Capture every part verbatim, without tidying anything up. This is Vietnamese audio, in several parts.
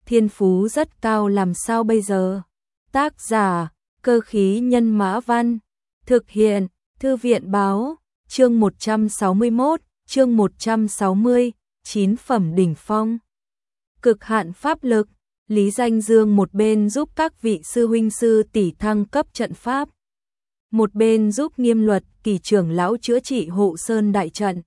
thiên phú rất cao làm sao bây giờ? Tác giả, Cơ khí nhân mã văn, thực hiện, Thư viện báo, chương một trăm sáu mươi mốt, chương một trăm sáu mươi, chín phẩm đỉnh phong. Cực hạn pháp lực, Lý Danh Dương một bên giúp các vị sư huynh sư tỷ thăng cấp trận pháp, một bên giúp Nghiêm Luật Kỳ trưởng lão chữa trị hộ sơn đại trận.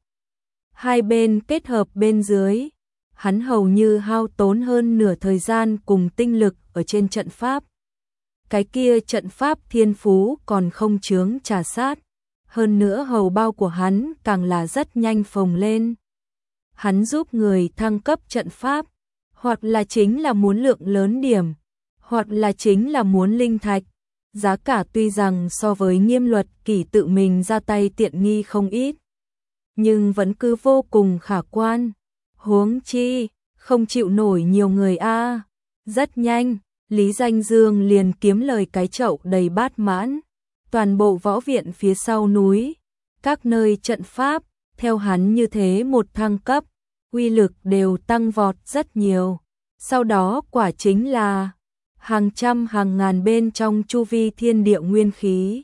Hai bên kết hợp bên dưới, hắn hầu như hao tốn hơn nửa thời gian cùng tinh lực ở trên trận pháp. Cái kia trận pháp thiên phú còn không chướng trà sát, hơn nữa hầu bao của hắn càng là rất nhanh phồng lên. Hắn giúp người thăng cấp trận pháp, hoặc là chính là muốn lượng lớn điểm, hoặc là chính là muốn linh thạch. Giá cả tuy rằng so với Nghiêm Luật Kỳ tự mình ra tay tiện nghi không ít, nhưng vẫn cứ vô cùng khả quan. Huống chi, không chịu nổi nhiều người a. Rất nhanh, Lý Danh Dương liền kiếm lời cái chậu đầy bát mãn. Toàn bộ võ viện phía sau núi, các nơi trận pháp, theo hắn như thế một thăng cấp, uy lực đều tăng vọt rất nhiều. Sau đó quả chính là hàng trăm hàng ngàn bên trong chu vi thiên địa nguyên khí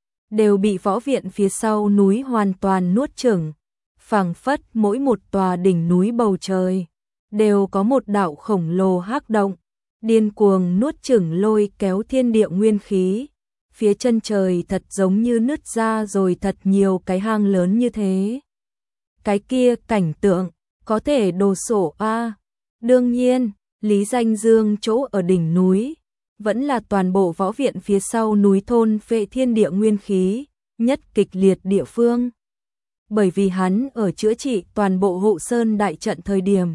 đều bị võ viện phía sau núi hoàn toàn nuốt chửng, phảng phất mỗi một tòa đỉnh núi bầu trời đều có một đạo khổng lồ hắc động, điên cuồng nuốt chửng lôi kéo thiên địa nguyên khí. Phía chân trời thật giống như nứt ra rồi thật nhiều cái hang lớn như thế. Cái kia cảnh tượng có thể đồ sổ a. Đương nhiên, Lý Danh Dương chỗ ở đỉnh núi vẫn là toàn bộ võ viện phía sau núi thôn phệ thiên địa nguyên khí nhất kịch liệt địa phương. Bởi vì hắn ở chữa trị toàn bộ hộ sơn đại trận thời điểm,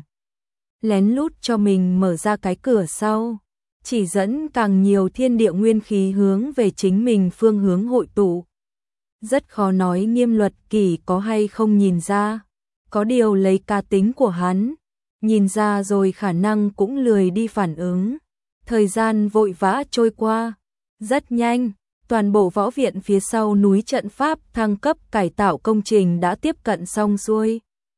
lén lút cho mình mở ra cái cửa sau, chỉ dẫn càng nhiều thiên địa nguyên khí hướng về chính mình phương hướng hội tụ. Rất khó nói Nghiêm Luật Kỳ có hay không nhìn ra, có điều lấy cá tính của hắn, nhìn ra rồi khả năng cũng lười đi phản ứng. Thời gian vội vã trôi qua, rất nhanh, toàn bộ võ viện phía sau núi trận pháp thăng cấp cải tạo công trình đã tiếp cận xong xuôi.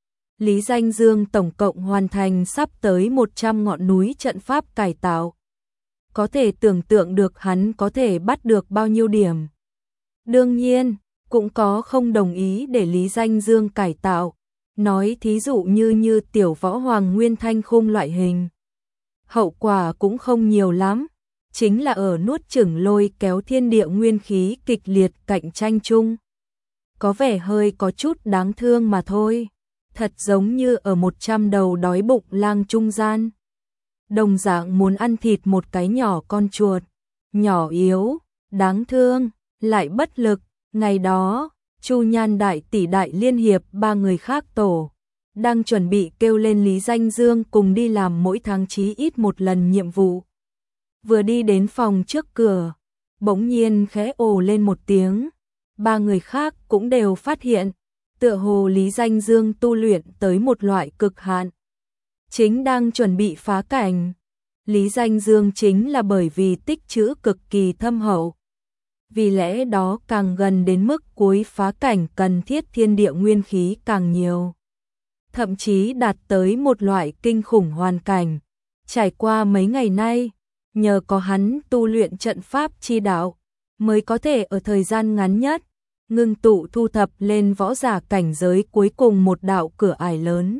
Lý Danh Dương tổng cộng hoàn thành sắp tới một trăm ngọn núi trận pháp cải tạo. Có thể tưởng tượng được hắn có thể bắt được bao nhiêu điểm. Đương nhiên, cũng có không đồng ý để Lý Danh Dương cải tạo, nói thí dụ như như tiểu võ hoàng nguyên thanh khung loại hình. Hậu quả cũng không nhiều lắm, chính là ở nuốt chửng lôi kéo thiên địa nguyên khí kịch liệt cạnh tranh chung. Có vẻ hơi có chút đáng thương mà thôi, thật giống như ở một trăm đầu đói bụng lang trung gian. Đồng dạng muốn ăn thịt một cái nhỏ con chuột, nhỏ yếu, đáng thương, lại bất lực. Ngày đó, Chu Nhan đại tỷ đại liên hiệp ba người khác tổ, đang chuẩn bị kêu lên Lý Danh Dương cùng đi làm mỗi tháng chí ít một lần nhiệm vụ. Vừa đi đến phòng trước cửa, bỗng nhiên khẽ ồ lên một tiếng, ba người khác cũng đều phát hiện, tựa hồ Lý Danh Dương tu luyện tới một loại cực hạn, chính đang chuẩn bị phá cảnh. Lý Danh Dương chính là bởi vì tích trữ cực kỳ thâm hậu, vì lẽ đó càng gần đến mức cuối phá cảnh cần thiết thiên địa nguyên khí càng nhiều, thậm chí đạt tới một loại kinh khủng hoàn cảnh. Trải qua mấy ngày nay, nhờ có hắn tu luyện trận pháp chi đạo, mới có thể ở thời gian ngắn nhất ngưng tụ thu thập lên võ giả cảnh giới cuối cùng một đạo cửa ải lớn.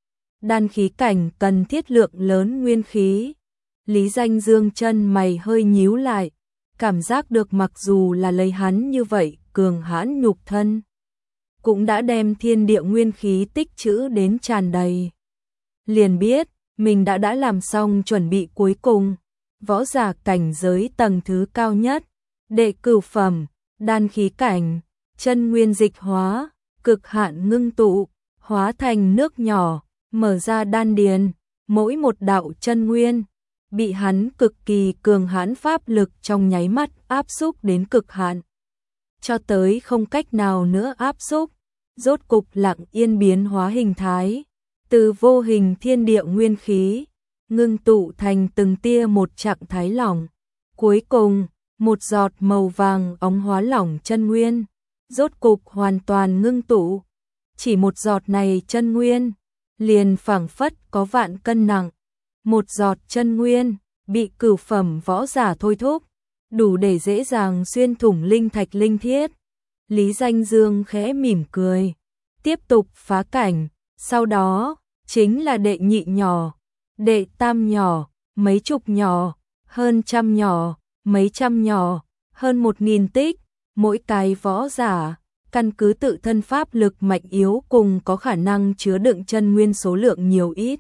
Đan khí cảnh cần thiết lượng lớn nguyên khí. Lý Danh Dương chân mày hơi nhíu lại, cảm giác được mặc dù là lấy hắn như vậy cường hãn nhục thân, cũng đã đem thiên địa nguyên khí tích trữ đến tràn đầy. Liền biết, mình đã đã làm xong chuẩn bị cuối cùng, võ giả cảnh giới tầng thứ cao nhất, đệ cửu phẩm, đan khí cảnh, chân nguyên dịch hóa, cực hạn ngưng tụ, hóa thành nước nhỏ, mở ra đan điền, mỗi một đạo chân nguyên bị hắn cực kỳ cường hãn pháp lực trong nháy mắt áp xúc đến cực hạn, cho tới không cách nào nữa áp xúc, rốt cục lặng yên biến hóa hình thái, từ vô hình thiên địa nguyên khí ngưng tụ thành từng tia một trạng thái lỏng, cuối cùng một giọt màu vàng óng hóa lỏng chân nguyên, rốt cục hoàn toàn ngưng tụ. Chỉ một giọt này chân nguyên liền phảng phất có vạn cân nặng, một giọt chân nguyên, bị cửu phẩm võ giả thôi thúc, đủ để dễ dàng xuyên thủng linh thạch linh thiết. Lý Danh Dương khẽ mỉm cười, tiếp tục phá cảnh, sau đó, chính là đệ nhị nhỏ, đệ tam nhỏ, mấy chục nhỏ, hơn trăm nhỏ, mấy trăm nhỏ, hơn một nghìn tích, mỗi cái võ giả, căn cứ tự thân pháp lực mạnh yếu cùng có khả năng chứa đựng chân nguyên số lượng nhiều ít.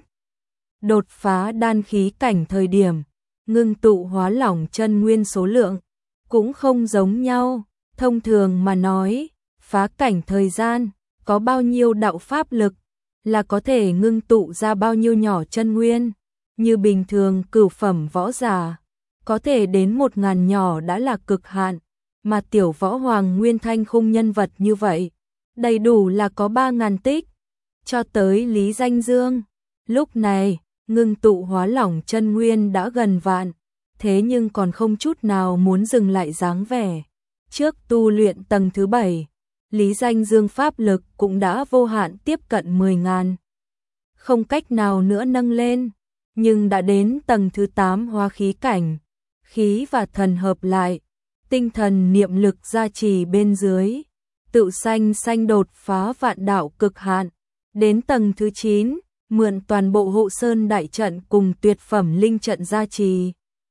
Đột phá đan khí cảnh thời điểm, ngưng tụ hóa lỏng chân nguyên số lượng, cũng không giống nhau, thông thường mà nói, phá cảnh thời gian, có bao nhiêu đạo pháp lực, là có thể ngưng tụ ra bao nhiêu nhỏ chân nguyên, như bình thường cửu phẩm võ giả, có thể đến một ngàn nhỏ đã là cực hạn, mà tiểu võ hoàng nguyên thanh khung nhân vật như vậy, đầy đủ là có ba ngàn tích, cho tới Lý Danh Dương. Lúc này, ngưng tụ hóa lỏng chân nguyên đã gần vạn, thế nhưng còn không chút nào muốn dừng lại dáng vẻ. Trước tu luyện tầng thứ bảy, Lý Danh Dương pháp lực cũng đã vô hạn tiếp cận mười ngàn. Không cách nào nữa nâng lên, nhưng đã đến tầng thứ tám hóa khí cảnh, khí và thần hợp lại, tinh thần niệm lực gia trì bên dưới, tự sanh sanh đột phá vạn đạo cực hạn, đến tầng thứ chín, mượn toàn bộ hộ sơn đại trận cùng tuyệt phẩm linh trận gia trì.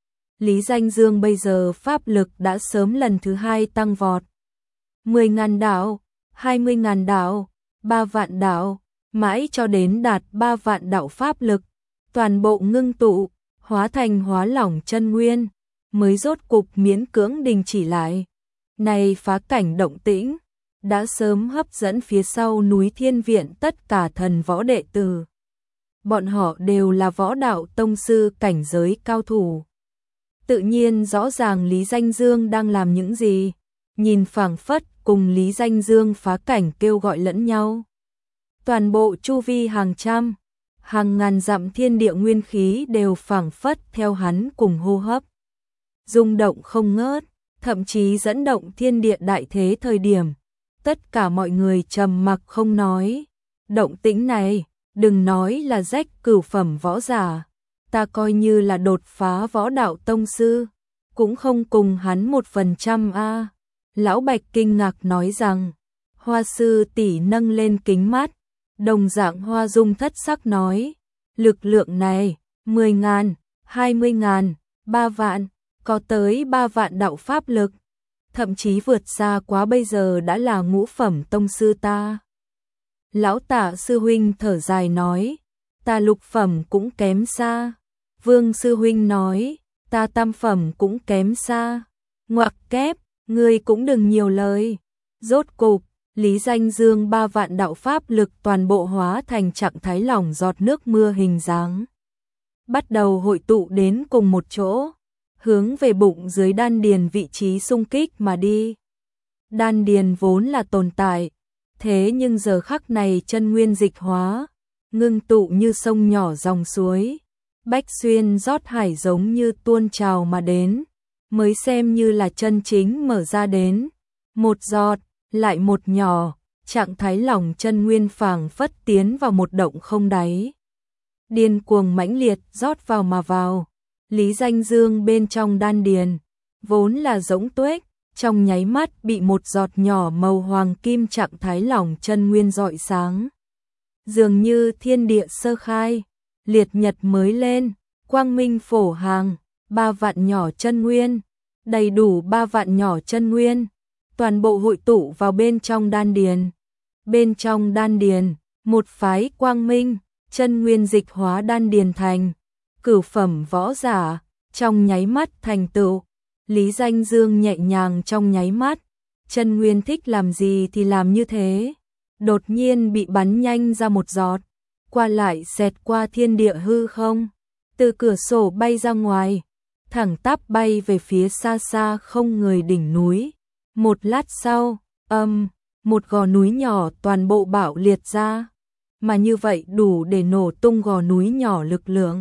Lý Danh Dương bây giờ pháp lực đã sớm lần thứ hai tăng vọt. mười ngàn đạo, hai mươi ngàn đạo, ba vạn đạo, mãi cho đến đạt ba vạn đạo pháp lực, toàn bộ ngưng tụ, hóa thành hóa lỏng chân nguyên, mới rốt cục miễn cưỡng đình chỉ lại. Này phá cảnh động tĩnh, đã sớm hấp dẫn phía sau núi Thiên Viện tất cả thần võ đệ tử. Bọn họ đều là võ đạo tông sư cảnh giới cao thủ. Tự nhiên rõ ràng Lý Danh Dương đang làm những gì, nhìn phảng phất cùng Lý Danh Dương phá cảnh kêu gọi lẫn nhau. Toàn bộ chu vi hàng trăm, hàng ngàn dặm thiên địa nguyên khí đều phảng phất theo hắn cùng hô hấp. Rung động không ngớt, thậm chí dẫn động thiên địa đại thế thời điểm. Tất cả mọi người trầm mặc không nói. Động tĩnh này, đừng nói là rách cửu phẩm võ giả. Ta coi như là đột phá võ đạo tông sư, cũng không cùng hắn một phần trăm a. Lão Bạch kinh ngạc nói rằng, Hoa sư tỷ nâng lên kính mắt, đồng dạng Hoa Dung thất sắc nói, lực lượng này, mười ngàn, hai mươi ngàn, ba vạn, có tới ba vạn đạo pháp lực, thậm chí vượt xa quá bây giờ đã là ngũ phẩm tông sư ta. Lão Tả sư huynh thở dài nói, ta lục phẩm cũng kém xa. Vương sư huynh nói, ta tam phẩm cũng kém xa. Ngoặc kép, ngươi cũng đừng nhiều lời. Rốt cục, Lý Danh Dương ba vạn đạo pháp lực toàn bộ hóa thành trạng thái lỏng giọt nước mưa hình dáng. Bắt đầu hội tụ đến cùng một chỗ, hướng về bụng dưới đan điền vị trí xung kích mà đi. Đan điền vốn là tồn tại, thế nhưng giờ khắc này chân nguyên dịch hóa, ngưng tụ như sông nhỏ dòng suối. Bách xuyên rót hải giống như tuôn trào mà đến, mới xem như là chân chính mở ra đến. Một giọt, lại một nhỏ, trạng thái lỏng chân nguyên phảng phất tiến vào một động không đáy. Điên cuồng mãnh liệt rót vào mà vào. Lý Danh Dương bên trong đan điền, vốn là rỗng tuếch, trong nháy mắt bị một giọt nhỏ màu hoàng kim trạng thái lỏng chân nguyên rọi sáng. Dường như thiên địa sơ khai, liệt nhật mới lên, quang minh phổ hàng, ba vạn nhỏ chân nguyên, đầy đủ ba vạn nhỏ chân nguyên, toàn bộ hội tụ vào bên trong đan điền. Bên trong đan điền, một phái quang minh, chân nguyên dịch hóa đan điền thành cửu phẩm võ giả, trong nháy mắt thành tựu. Lý Danh Dương nhẹ nhàng trong nháy mắt, chân nguyên thích làm gì thì làm như thế. Đột nhiên bị bắn nhanh ra một giọt, qua lại xẹt qua thiên địa hư không, từ cửa sổ bay ra ngoài, thẳng tắp bay về phía xa xa không người đỉnh núi. Một lát sau, âm, một gò núi nhỏ toàn bộ bạo liệt ra, mà như vậy đủ để nổ tung gò núi nhỏ lực lượng.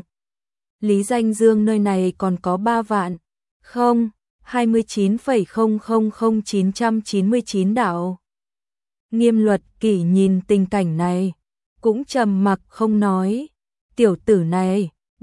Lý Danh Dương nơi này còn có ba vạn, không, hai mươi chín phẩy không không không chín trăm chín mươi chín đạo. Nghiêm Luật Kỷ nhìn tình cảnh này, cũng trầm mặc không nói. Tiểu tử này,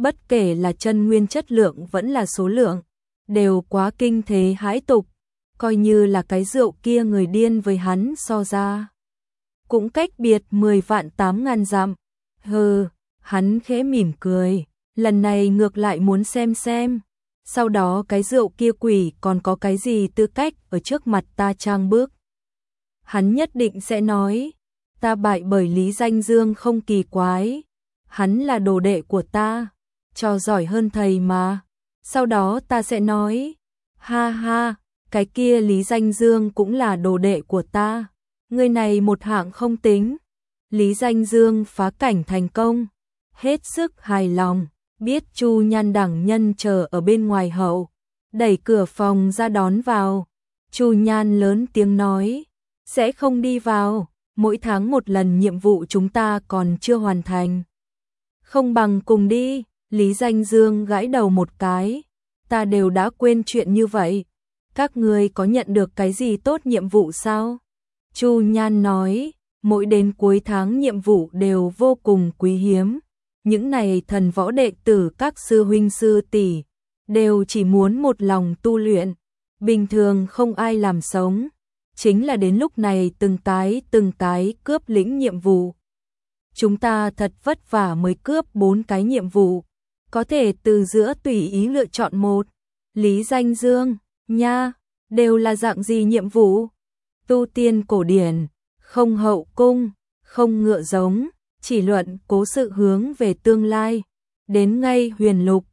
bất kể là chân nguyên chất lượng vẫn là số lượng, đều quá kinh thế hãi tục, coi như là cái rượu kia người điên với hắn so ra. Cũng cách biệt mười vạn tám ngàn dặm. Hừ, hắn khẽ mỉm cười, lần này ngược lại muốn xem xem. Sau đó cái rượu kia quỷ còn có cái gì tư cách ở trước mặt ta trang bước. Hắn nhất định sẽ nói, ta bại bởi Lý Danh Dương không kỳ quái. Hắn là đồ đệ của ta, cho giỏi hơn thầy mà. Sau đó ta sẽ nói, ha ha, cái kia Lý Danh Dương cũng là đồ đệ của ta. Người này một hạng không tính. Lý Danh Dương phá cảnh thành công, hết sức hài lòng, biết Chu Nhan đẳng nhân chờ ở bên ngoài hậu, đẩy cửa phòng ra đón vào. Chu Nhan lớn tiếng nói, sẽ không đi vào, mỗi tháng một lần nhiệm vụ chúng ta còn chưa hoàn thành. Không bằng cùng đi. Lý Danh Dương gãi đầu một cái, ta đều đã quên chuyện như vậy. Các ngươi có nhận được cái gì tốt nhiệm vụ sao? Chu Nhan nói, mỗi đến cuối tháng nhiệm vụ đều vô cùng quý hiếm. Những này thần võ đệ tử các sư huynh sư tỷ đều chỉ muốn một lòng tu luyện, bình thường không ai làm sống. Chính là đến lúc này từng cái từng cái cướp lĩnh nhiệm vụ. Chúng ta thật vất vả mới cướp bốn cái nhiệm vụ, có thể từ giữa tùy ý lựa chọn một. Lý Danh Dương, nha, đều là dạng gì nhiệm vụ? Tu tiên cổ điển, không hậu cung, không ngựa giống, chỉ luận cố sự hướng về tương lai, đến ngay huyền lục,